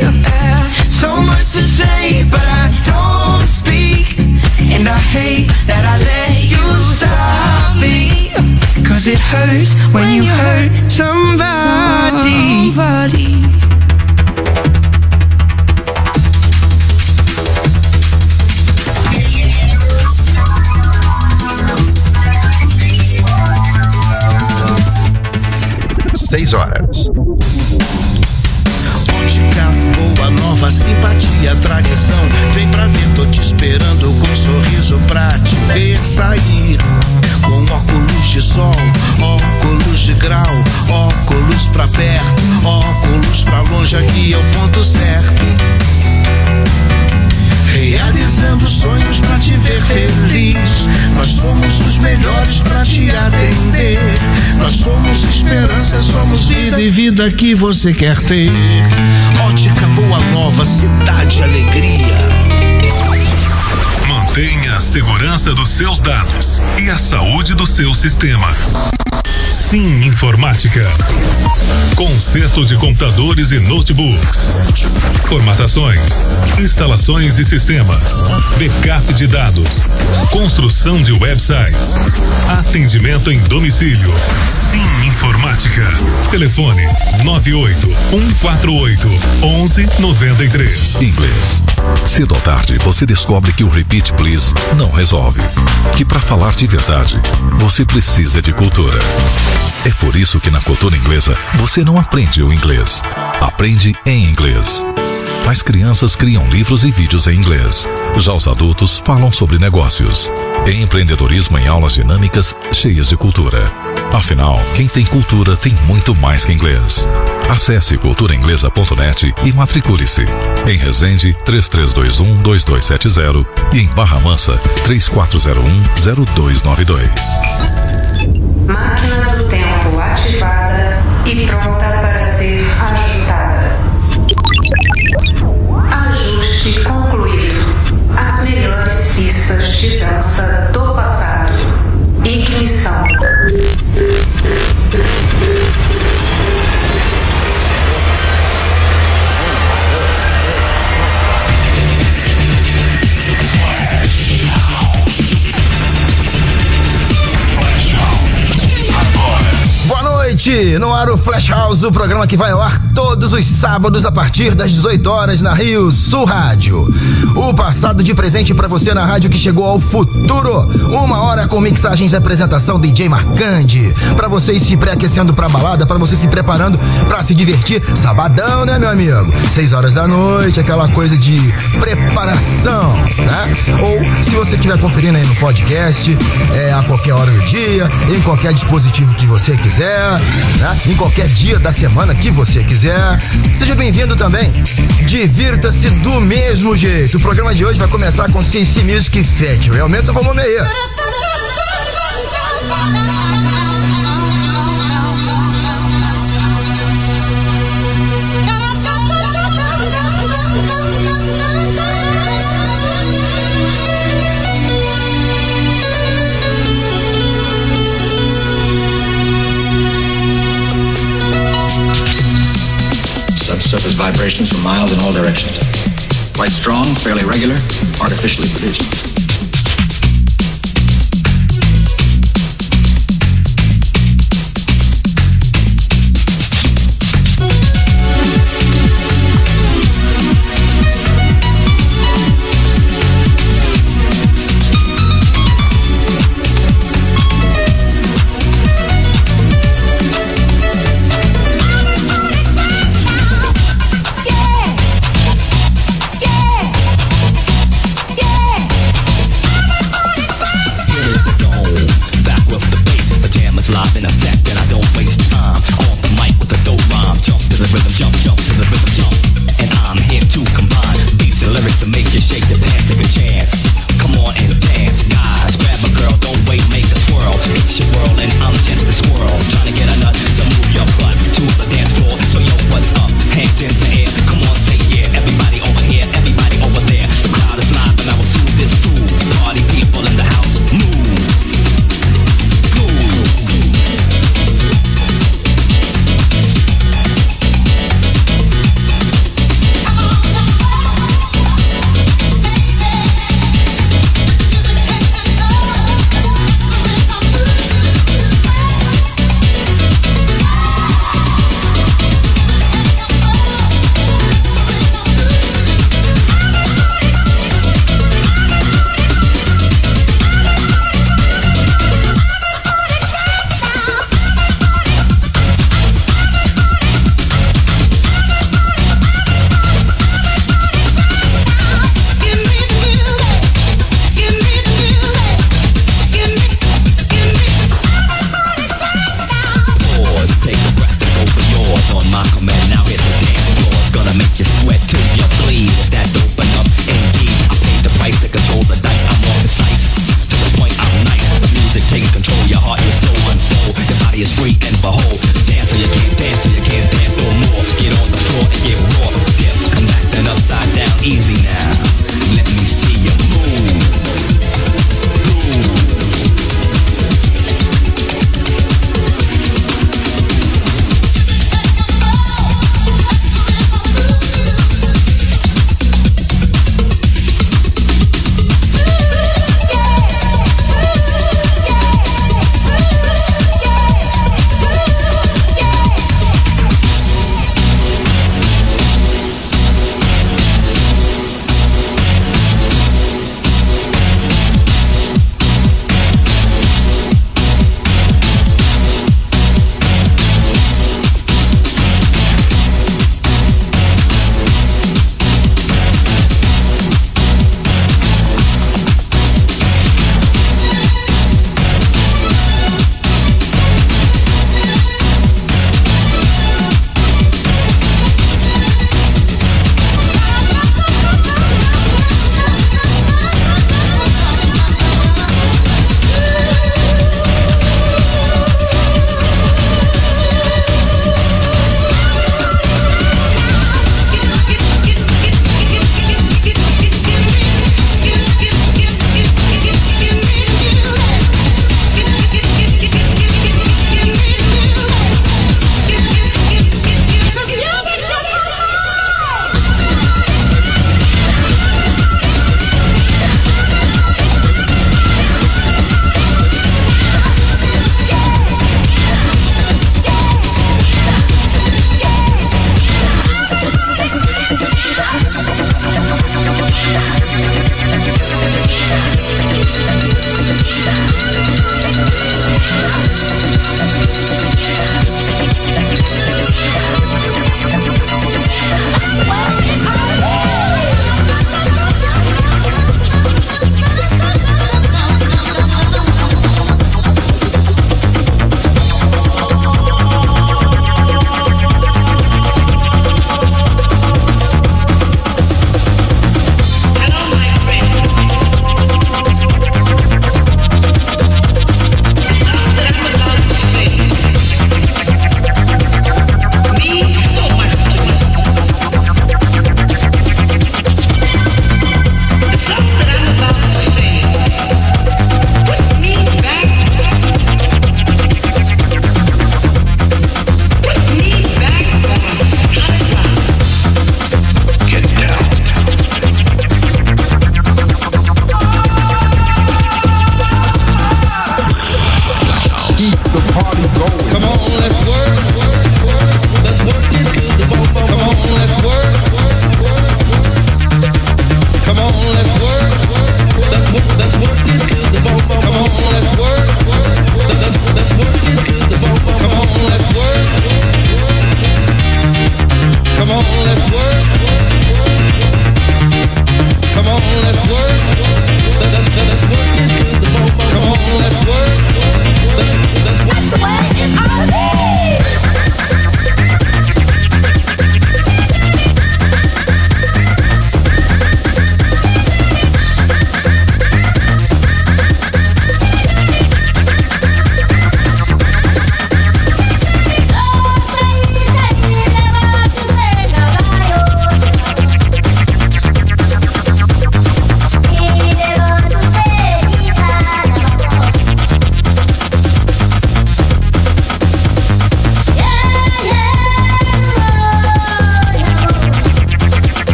So much to say, but I don't speak. And I hate that I let you stop me. Cause it hurts when you hurt somebody. 6 horas. Ótica boa, nova, simpatia, tradição. Vem pra ver, tô te esperando com um sorriso pra te ver sair. Com óculos de sol, óculos de grau, óculos pra perto, óculos pra longe, aqui é o ponto certo. Realizando sonhos pra te ver feliz. Nós somos os melhores pra te atender. Nós somos esperança, somos vida e vida que você quer ter. Ótica Boa Nova, cidade alegria. Mantenha a segurança dos seus dados e a saúde do seu sistema. Sim Informática. Conserto de computadores e notebooks. Formatações, instalações e sistemas, backup de dados, construção de websites, atendimento em domicílio. Sim Informática. Telefone 98-148-1193. Inglês. Cedo ou tarde você descobre que o repeat please não resolve. Que para falar de verdade, você precisa de cultura. É por isso que na cultura inglesa você não aprende o inglês. Aprende em inglês. As crianças criam livros e vídeos em inglês. Já os adultos falam sobre negócios. Empreendedorismo em aulas dinâmicas, cheias de cultura. Afinal, quem tem cultura tem muito mais que inglês. Acesse culturainglesa.net e matricule-se. Em Resende, 3321-2270 e em Barra Mansa, 3401-0292. Máquina do tempo ativada e pronta para ser ajustada. Ajuste concluído. As melhores pistas de dança do passado. Ignição. No ar o Flash House, o programa que vai ao ar todos os sábados a partir das 18 horas na Rio Sul Rádio. O passado de presente pra você na rádio que chegou ao futuro. 1 hora com mixagens e apresentação DJ Marcandi. Pra você ir se pré-aquecendo pra balada, pra você se preparando pra se divertir. Sabadão, né, meu amigo? 6 horas da noite, aquela coisa de preparação, né? Ou se você estiver conferindo aí no podcast, a qualquer hora do dia, em qualquer dispositivo que você quiser, né? Em qualquer dia da semana que você quiser. Seja bem-vindo também. Divirta-se do mesmo jeito. O programa de hoje vai começar com CC Music Factory. Aumenta o volume aí. Subsurface vibrations from miles in all directions. Quite strong, fairly regular, artificially produced.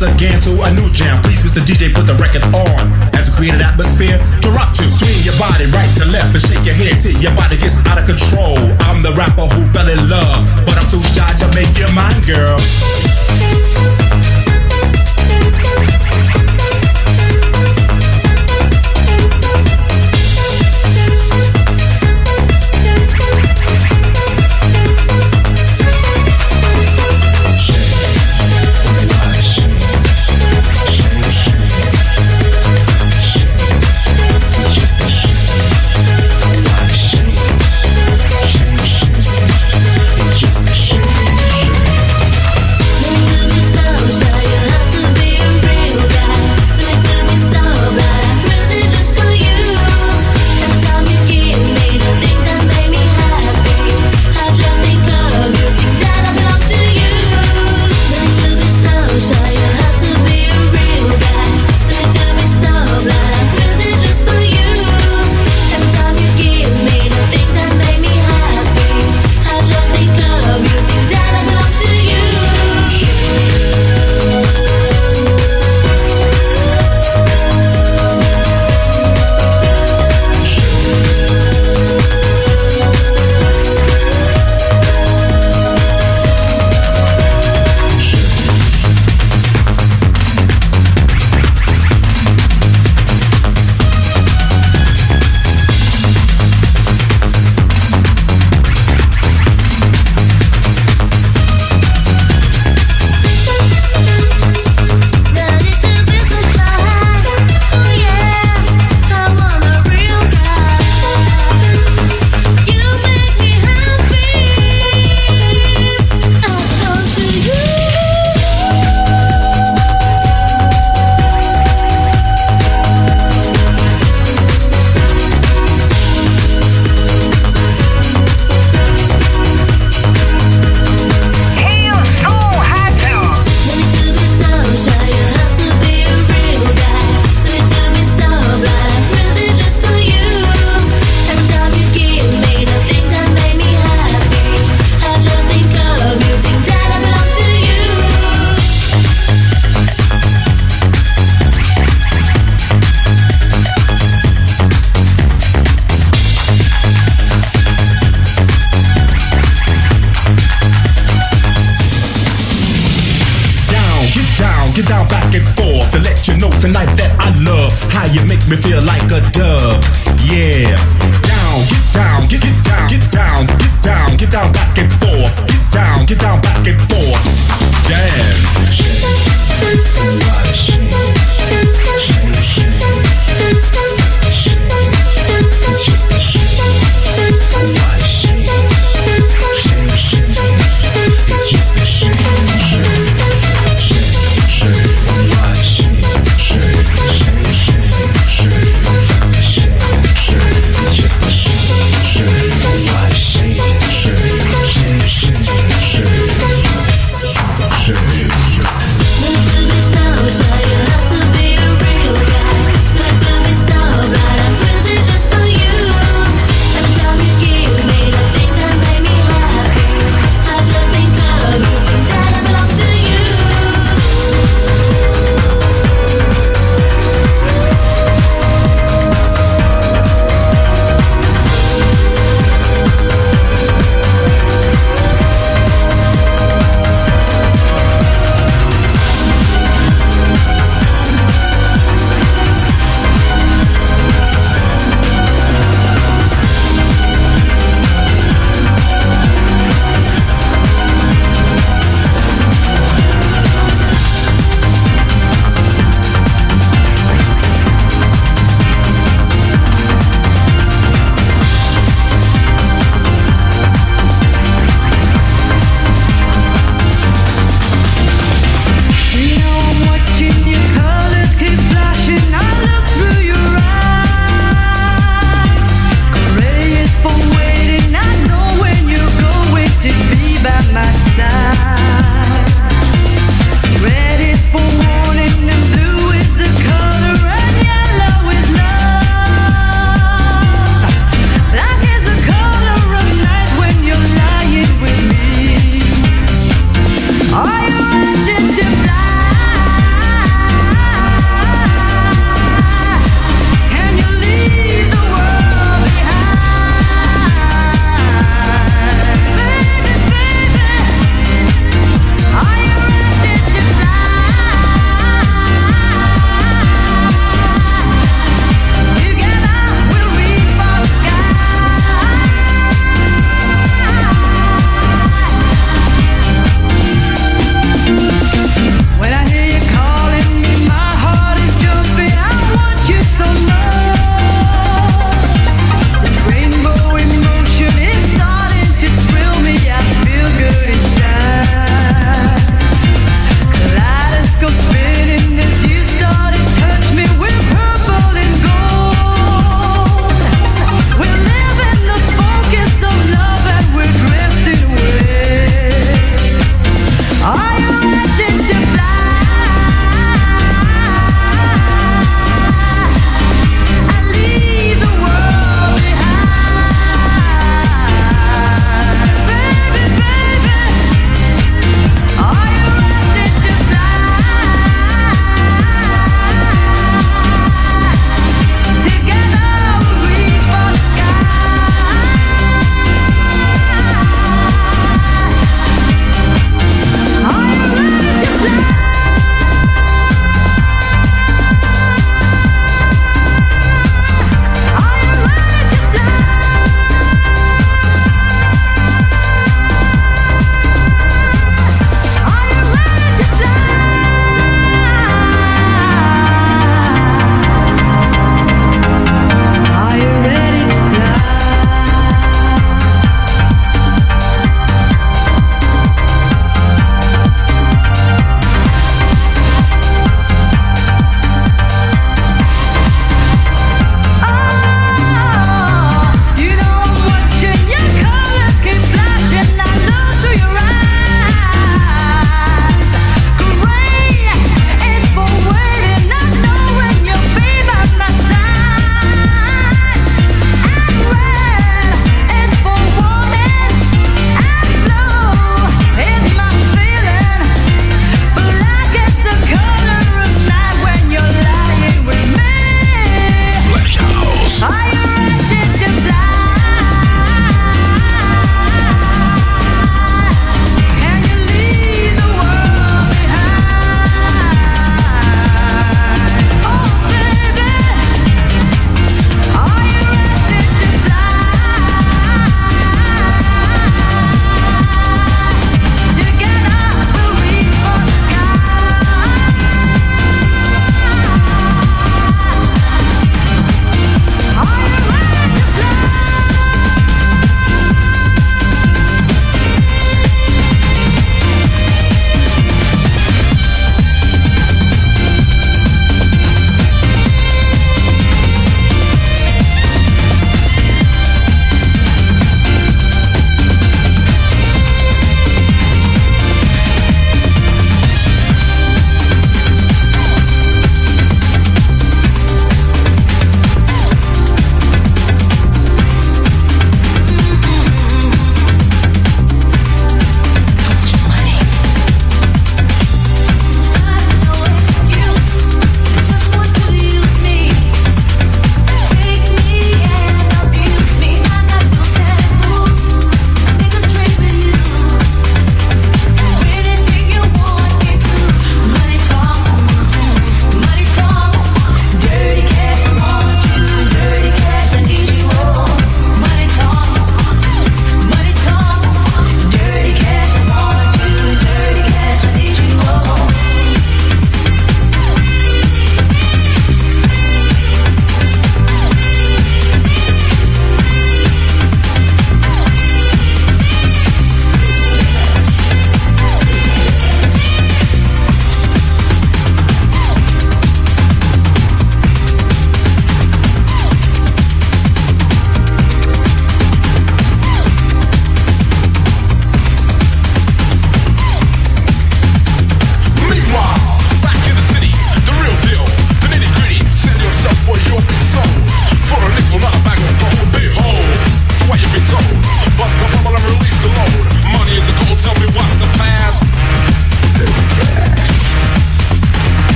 once again to a new jam. Please, Mr. DJ, put the record on as we create an atmosphere to rock to. Swing your body right to left and shake your head till your body gets out of control. I'm the rapper who fell in love, but I'm too shy to make you mine, girl. Get down, back and forth to let you know tonight that I love how you make me feel like a dove. Yeah. Down, get down, get down, get down, get down, get down, back and forth. Get down, back and forth. Dance. Shake, shake, shake, shake. It's just a shake. Why shake? Shake, shake. It's just a shake. Shake, shake, shake, shake, shake, shake.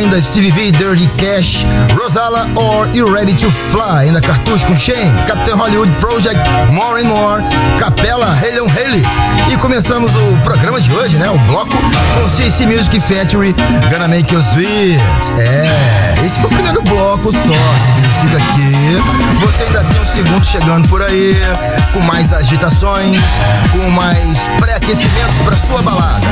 ainda Stevie V, Dirty Cash, Rosala or You Ready to Fly, ainda Cartucho com Shane, Captain Hollywood Project, More and More, Capela, Haley on Haley. E começamos o programa de hoje, né? O bloco com CC Music Factory, Gonna Make You Sweet. Esse foi o primeiro bloco só, significa que você ainda tem um segundo chegando por aí, com mais agitações, com mais pré-aquecimentos pra sua balada.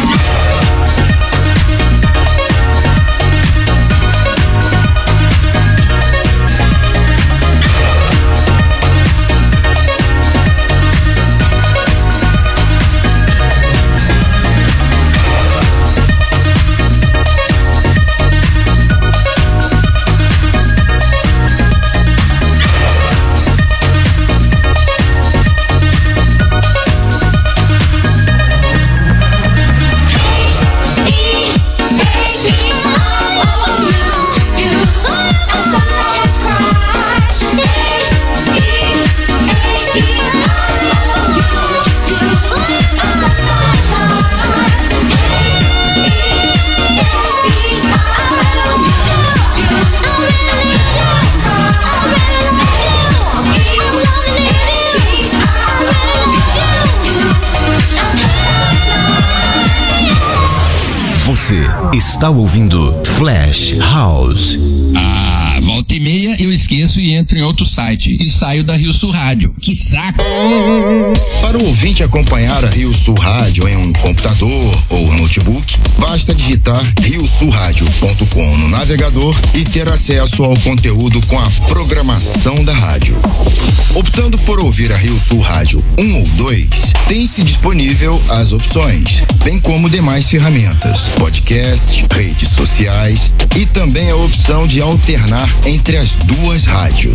Você está ouvindo Flash House. Volta e meia eu esqueço e entro em outro site e saio da Rio Sul Rádio. Que saco! Para o ouvinte acompanhar a Rio Sul Rádio em um computador ou notebook, basta digitar riosulradio.com no navegador e ter acesso ao conteúdo com a programação da rádio. Optando por ouvir a Rio Sul Rádio 1 ou 2, tem-se disponível as opções, bem como demais ferramentas, podcast, redes sociais e também a opção de alternar entre as duas rádios.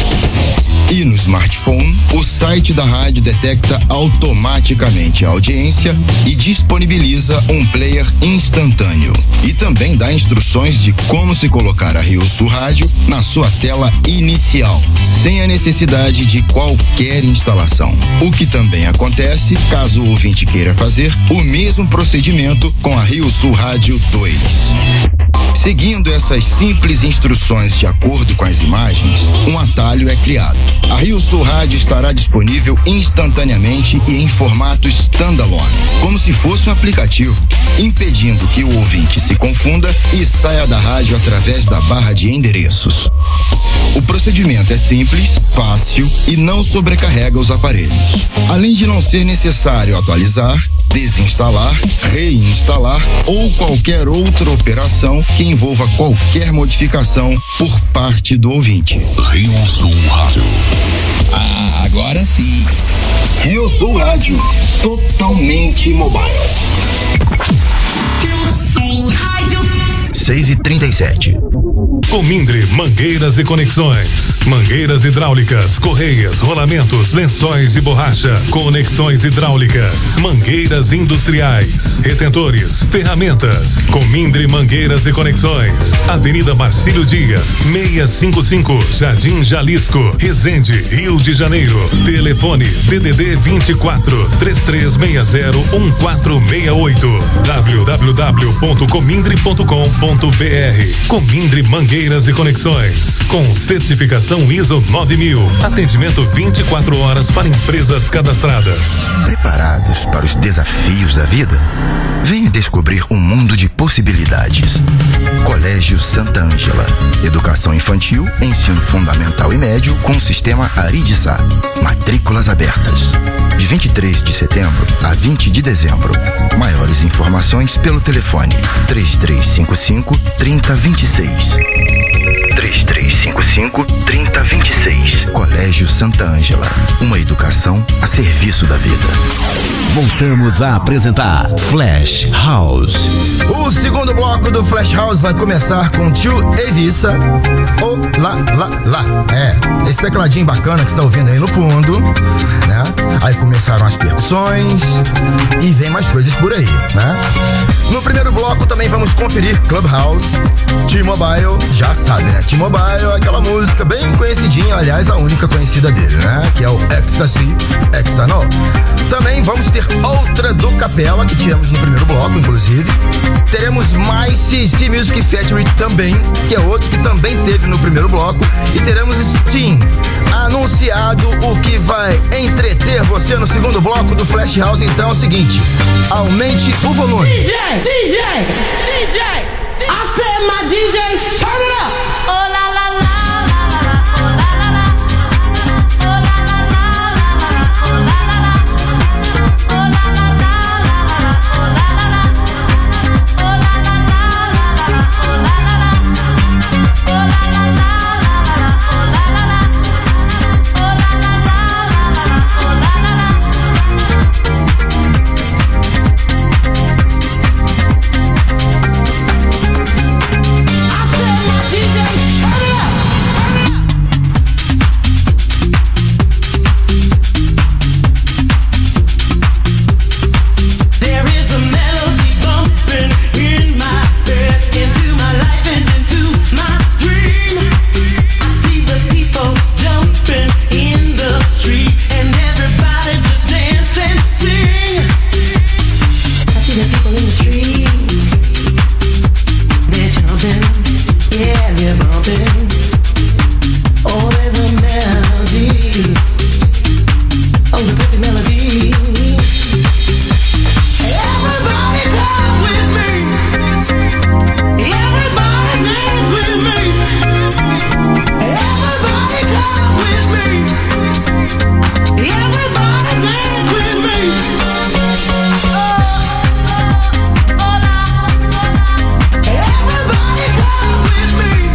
E no smartphone, o site da rádio detecta automaticamente a audiência e disponibiliza um player instantâneo. E também dá instruções de como se colocar a Rio Sul Rádio na sua tela inicial, sem a necessidade de qualquer instalação. O que também acontece caso o ouvinte queira fazer o mesmo procedimento com a Rio Sul Rádio 2. Seguindo essas simples instruções de acordo com as imagens, um atalho é criado. A Rio Sul Rádio estará disponível instantaneamente e em formato standalone, como se fosse um aplicativo, impedindo que o ouvinte se confunda e saia da rádio através da barra de endereços. O procedimento é simples, fácil e não sobrecarrega os aparelhos. Além de não ser necessário atualizar, desinstalar, reinstalar ou qualquer outra operação que envolva qualquer modificação por parte do ouvinte. Rio Sul Rádio. Agora sim. Rio Sul Rádio, totalmente mobile. Rio Sul Rádio. 6h37. Comindre Mangueiras e Conexões. Mangueiras hidráulicas, correias, rolamentos, lençóis e borracha. Conexões hidráulicas. Mangueiras industriais. Retentores. Ferramentas. Comindre Mangueiras e Conexões. Avenida Marcílio Dias, 655, Jardim Jalisco, Resende, Rio de Janeiro. Telefone DDD 24 3360 1468. www.comindre.com.br. Comindre Mangueiras e Conexões, com certificação ISO 9000. Atendimento 24 horas para empresas cadastradas. Preparados para os desafios da vida? Venha descobrir um mundo de possibilidades. Colégio Santa Ângela. Educação infantil, ensino fundamental e médio com o sistema Aridissá. Matrículas abertas. De 23 de setembro a 20 de dezembro. Maiores informações pelo telefone 3355-3026. 3355-3026. Colégio Santa Ângela. Uma educação a serviço da vida. Voltamos a apresentar Flash House. O segundo bloco do Flash House vai começar com Tio Evissa. Oh, lá. Esse tecladinho bacana que você tá ouvindo aí no fundo, né? Aí começaram as percussões e vem mais coisas por aí, né? No primeiro bloco também vamos conferir Clubhouse, T-Mobile, já sabe, né? T-Mobile é aquela música bem conhecidinha, aliás, a única conhecida dele, né? Que é o Ecstasy, Extano. Também vamos ter outra do Capela, que tivemos no primeiro bloco, inclusive. Teremos mais CC Music Factory também, que é outro que também teve no primeiro bloco. E teremos Sting, anunciado, o que vai entreter você no segundo bloco do Flash House. Então é o seguinte, aumente o volume. DJ, I said my DJ, turn it up. Oh la la la la la, oh la la la, oh la la la la, oh la la la, oh la la la la, oh la la la, oh la la la la, oh la la la, oh la la la la, oh la la la, oh la la la, oh la la la. Everybody come with me.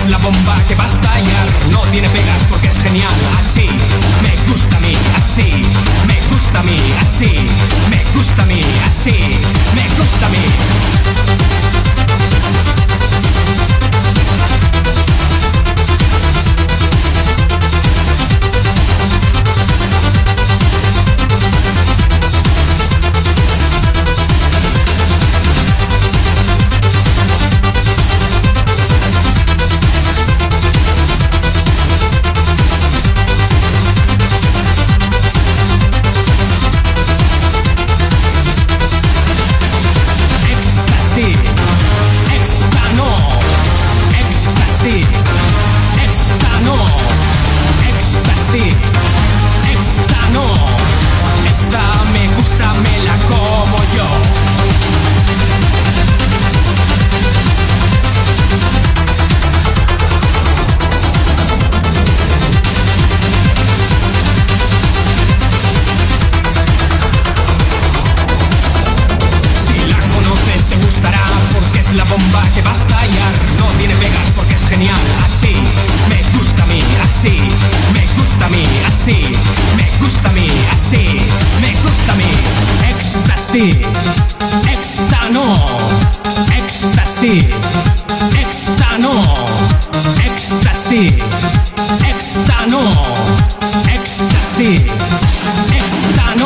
es la bomba que va a estallar. No tiene pegas porque es genial. Así me gusta a mí, así me gusta a mí, así me gusta a mí, así me gusta a mí. La bomba que va a estallar, no tiene pegas porque es genial. Así me gusta a mí, así me gusta a mí, así me gusta a mí, así me gusta a mí. Éxtasis, éxtano, éxtasis, éxtano, éxtasis, éxtano, éxtasis, éxtano.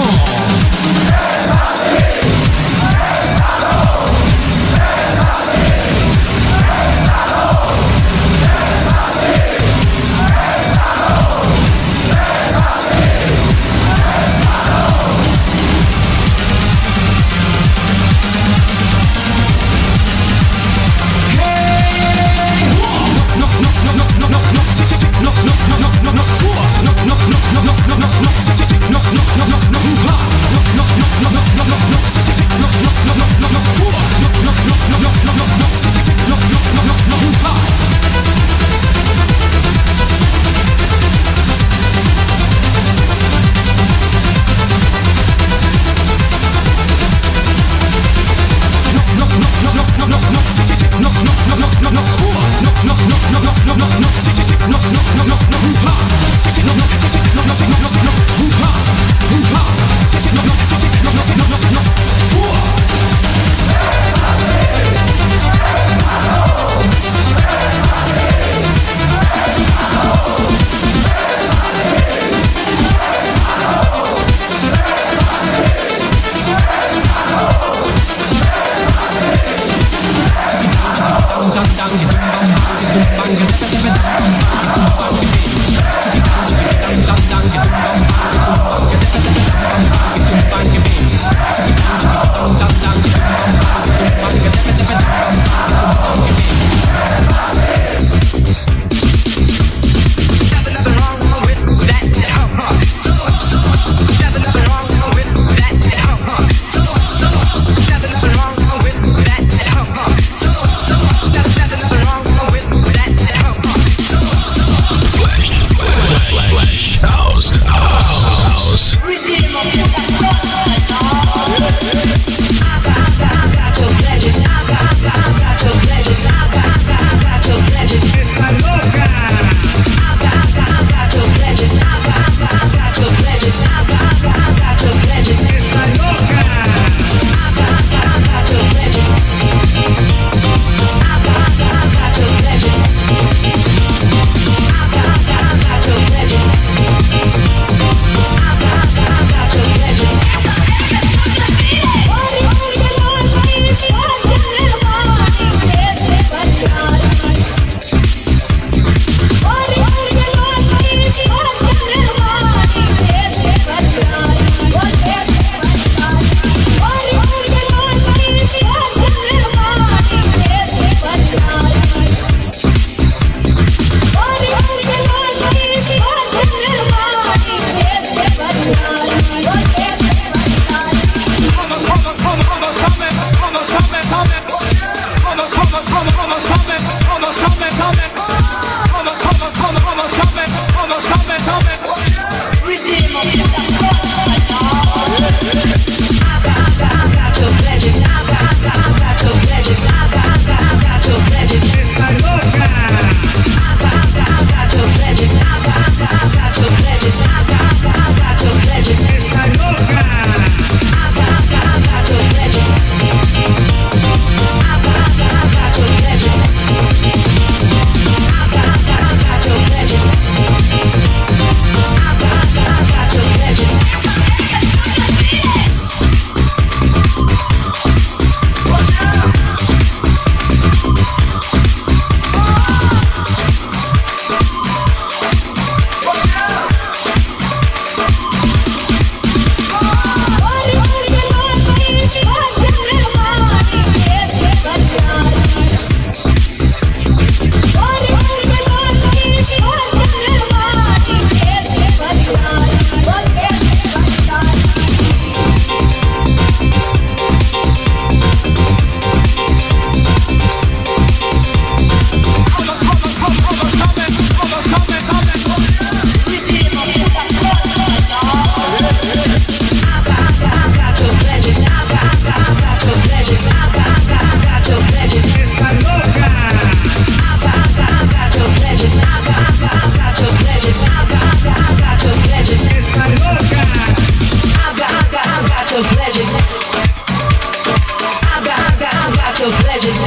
your pledges.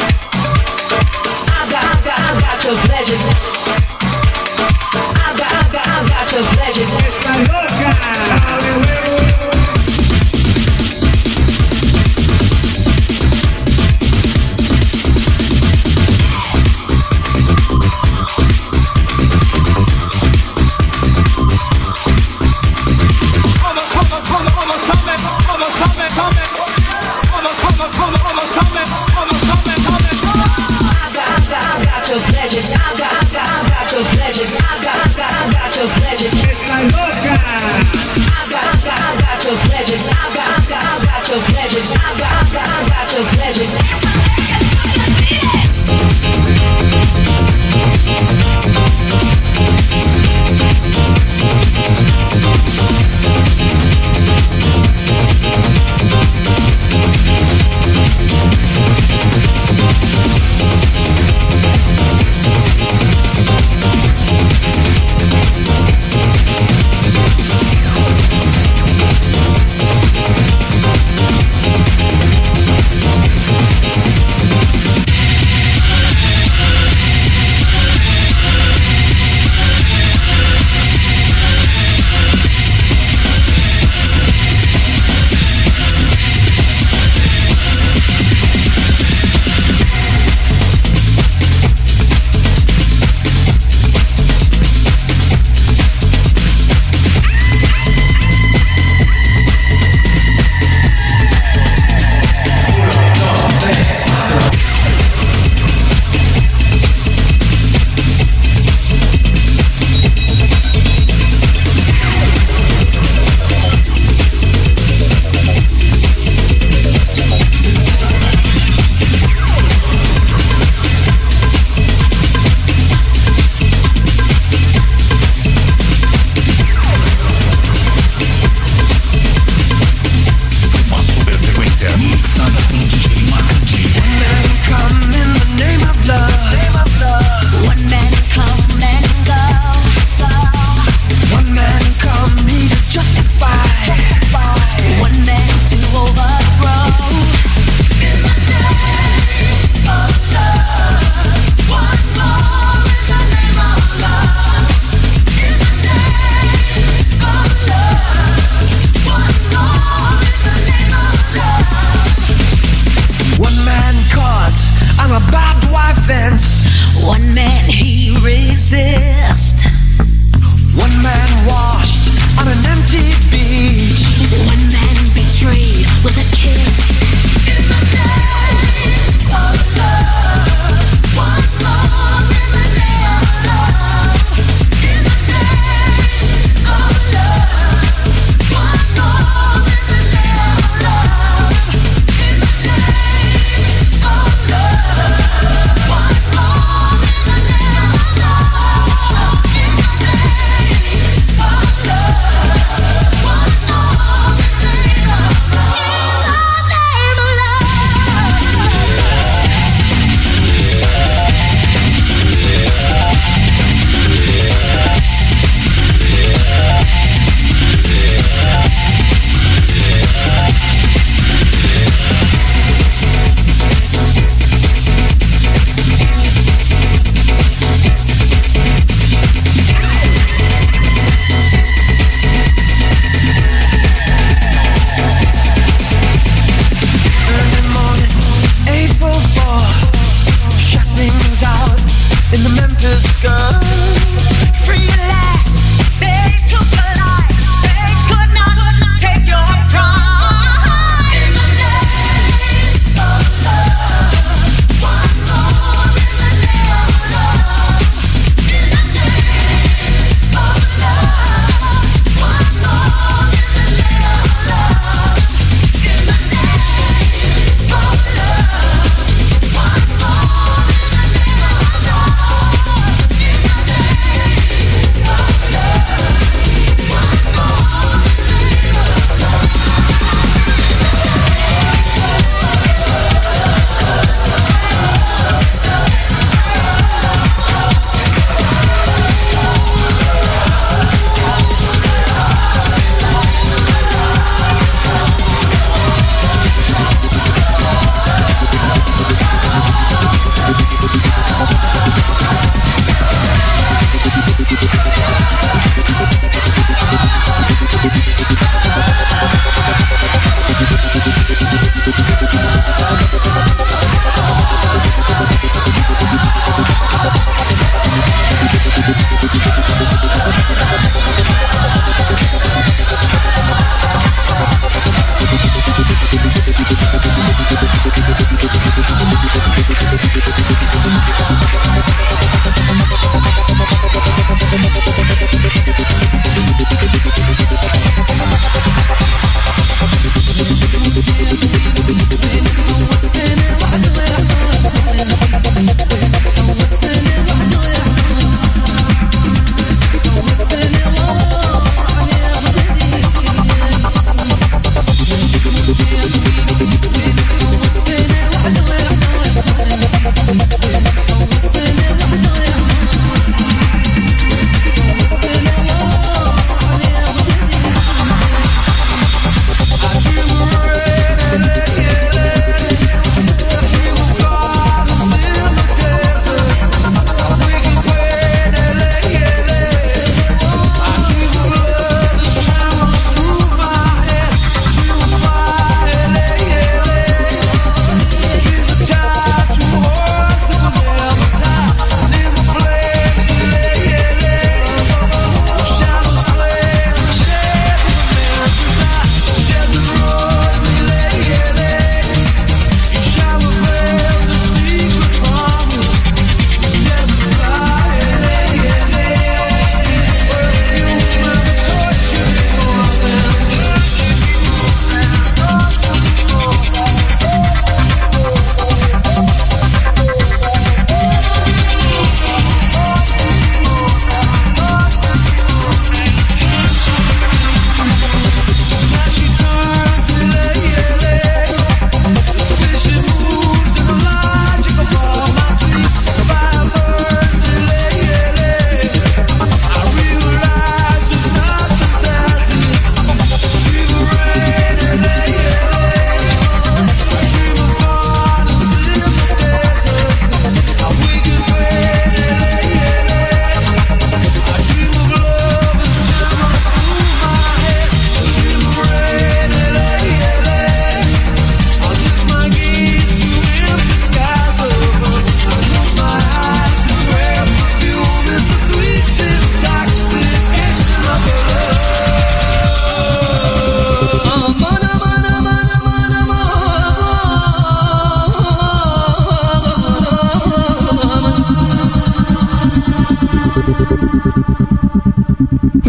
I got your pledges. I got your pledges. Esta loca.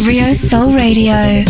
Rio Soul Radio.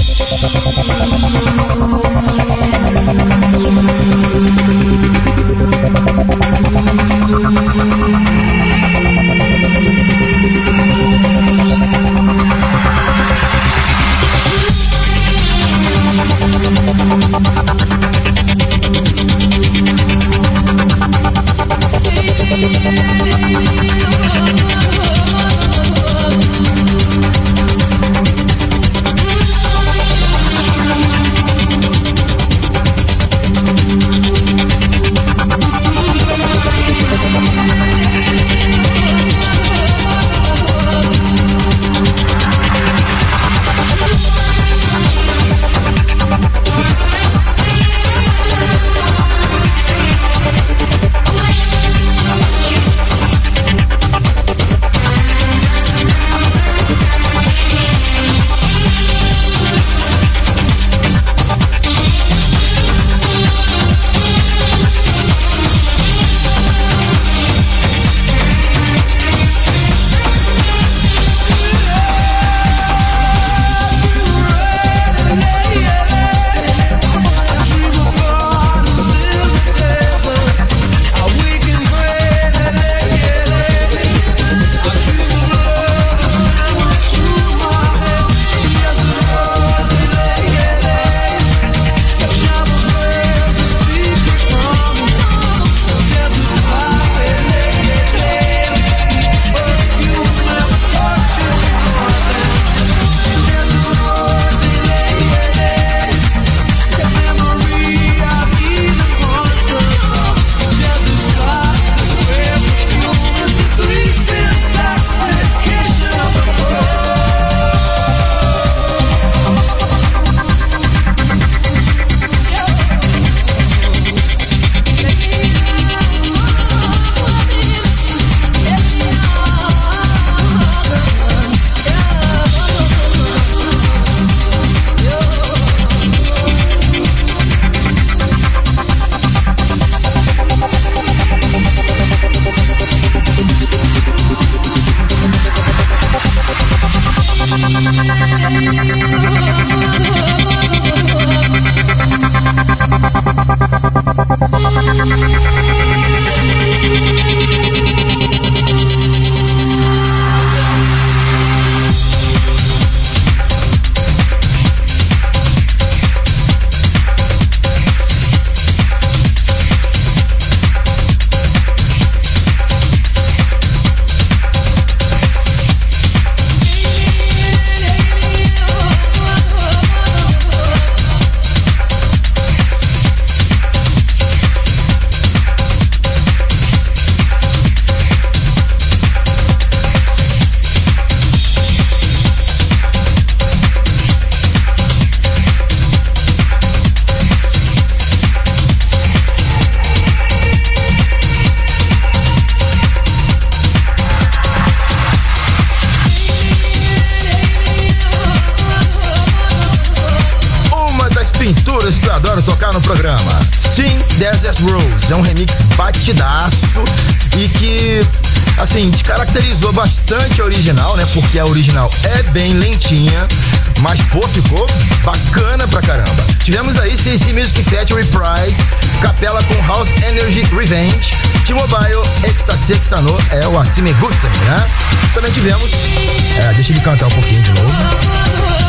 No programa Steam Desert Rose é um remix batidaço e que, assim, descaracterizou bastante a original, né? Porque a original é bem lentinha, mas, pô, ficou bacana pra caramba. Tivemos aí CC Music Factory Pride, Capela com House Energy Revenge, T-Mobile Ecstasy Extano, é o Assim Me Gusta, né? Também tivemos, deixa ele cantar um pouquinho de novo.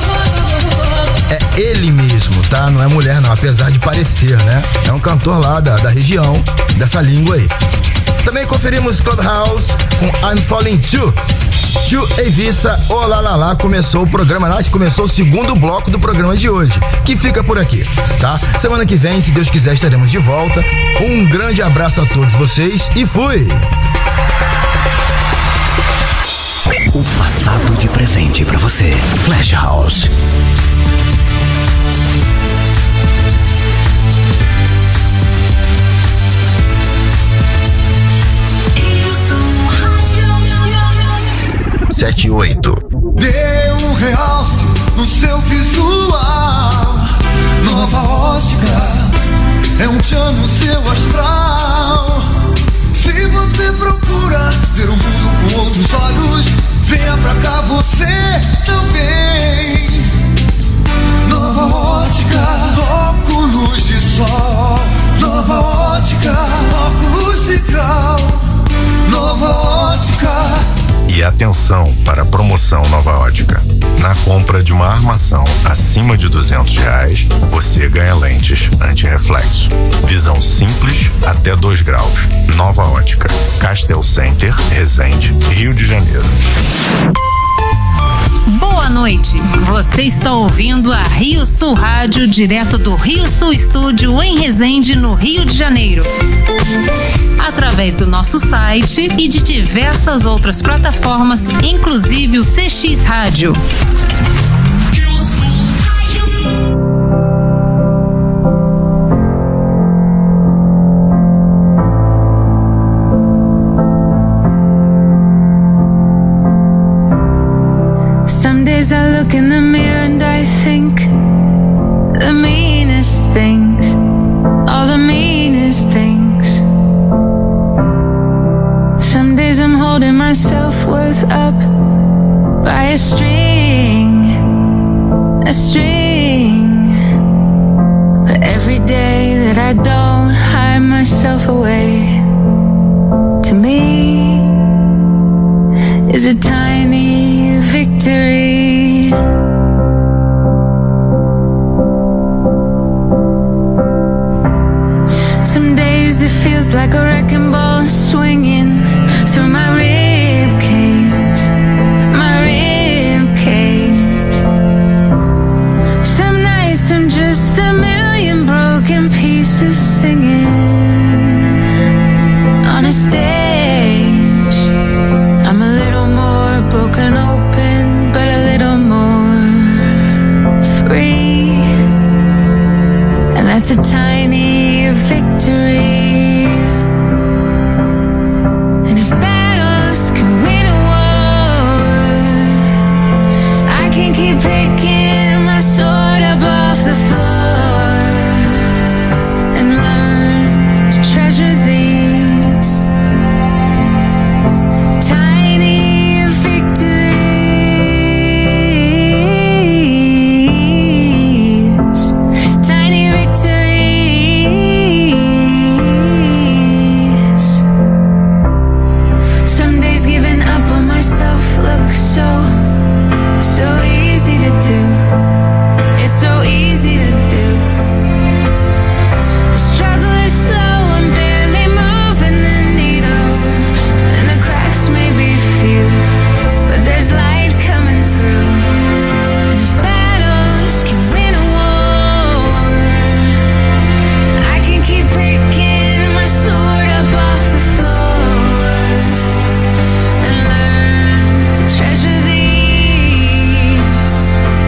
É ele mesmo, tá? Não é mulher não, apesar de parecer, né? É um cantor lá da região, dessa língua aí. Também conferimos Clubhouse com I'm Falling Too. Tio Evissa, olá lá lá, começou o programa, começou o segundo bloco do programa de hoje, que fica por aqui, tá? Semana que vem, se Deus quiser, estaremos de volta. Um grande abraço a todos vocês e fui! O passado de presente pra você. Flash House. Sete e 8. Dê um realce no seu visual. Nova ótica é um tchan no seu astral. Se você procura ver o mundo com outros olhos, venha pra cá você também. atenção para a promoção Nova Ótica. Na compra de uma armação acima de R$200, você ganha lentes anti-reflexo. Visão simples até 2 graus. Nova Ótica. Castel Center, Resende, Rio de Janeiro. Boa noite. Você está ouvindo a Rio Sul Rádio, direto do Rio Sul Estúdio em Resende, no Rio de Janeiro. Através do nosso site e de diversas outras plataformas, inclusive o CX Rádio. Some days I look in the mirror and I think the meanest things, all the meanest things. Some days I'm holding my self-worth up by a string, a string. But every day that I don't hide myself away, to me is a tiny victory. Some days it feels like a wrecking ball swinging through my rib cage, my rib cage. Some nights I'm just a million broken pieces singing on a stage. I'm a little more broken open, but a little more free. And that's a tiny victory. And if battles can win a war, I can keep picking my sword up off the floor and learn to treasure these tiny victories, tiny victories. Some days giving up on myself looks so easy to do. It's so easy to do. The struggle is slow, I'm barely moving the needle, and the cracks may be few, but there's light coming through. And if battles can win a war, I can keep breaking my sword up off the floor and learn to treasure these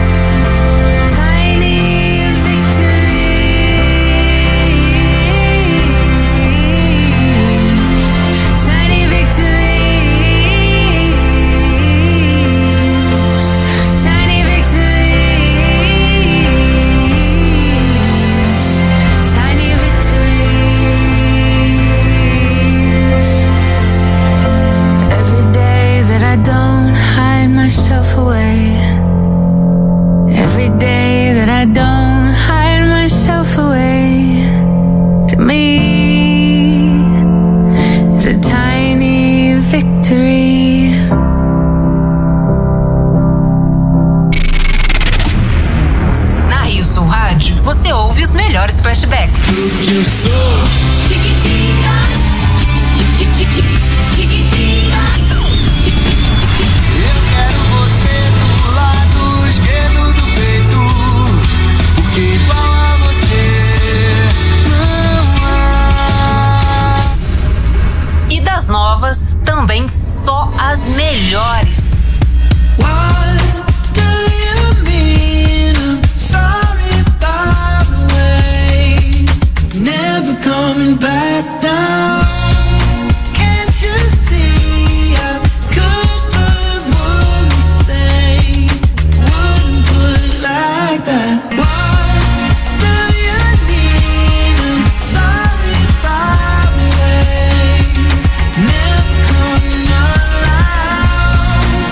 tiny victories, tiny victories, tiny victories, tiny victories. Every day that I don't hide myself away, every day that I don't hide myself away, to me is a tiny victory. Na Rio Sul Rádio, você ouve os melhores flashbacks. Eu sou Eu quero você do lado esquerdo do peito, porque igual a você não há. E das novas, também só as melhores. What do you mean? I'm sorry, by the way. Never coming back down. Can't you see I could but wouldn't stay? Wouldn't put it like that. What do you mean? I'm sorry, by the way. Never coming around.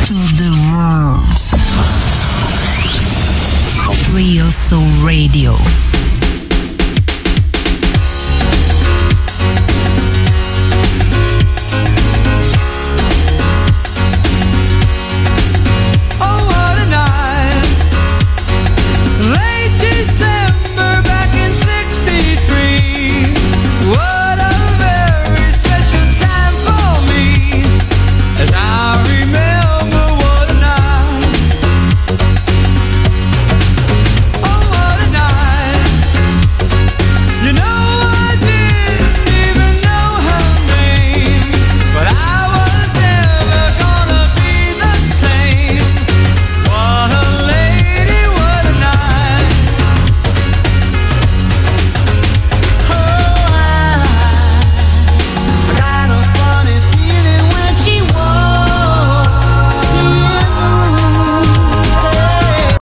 to the world. Real Soul Radio.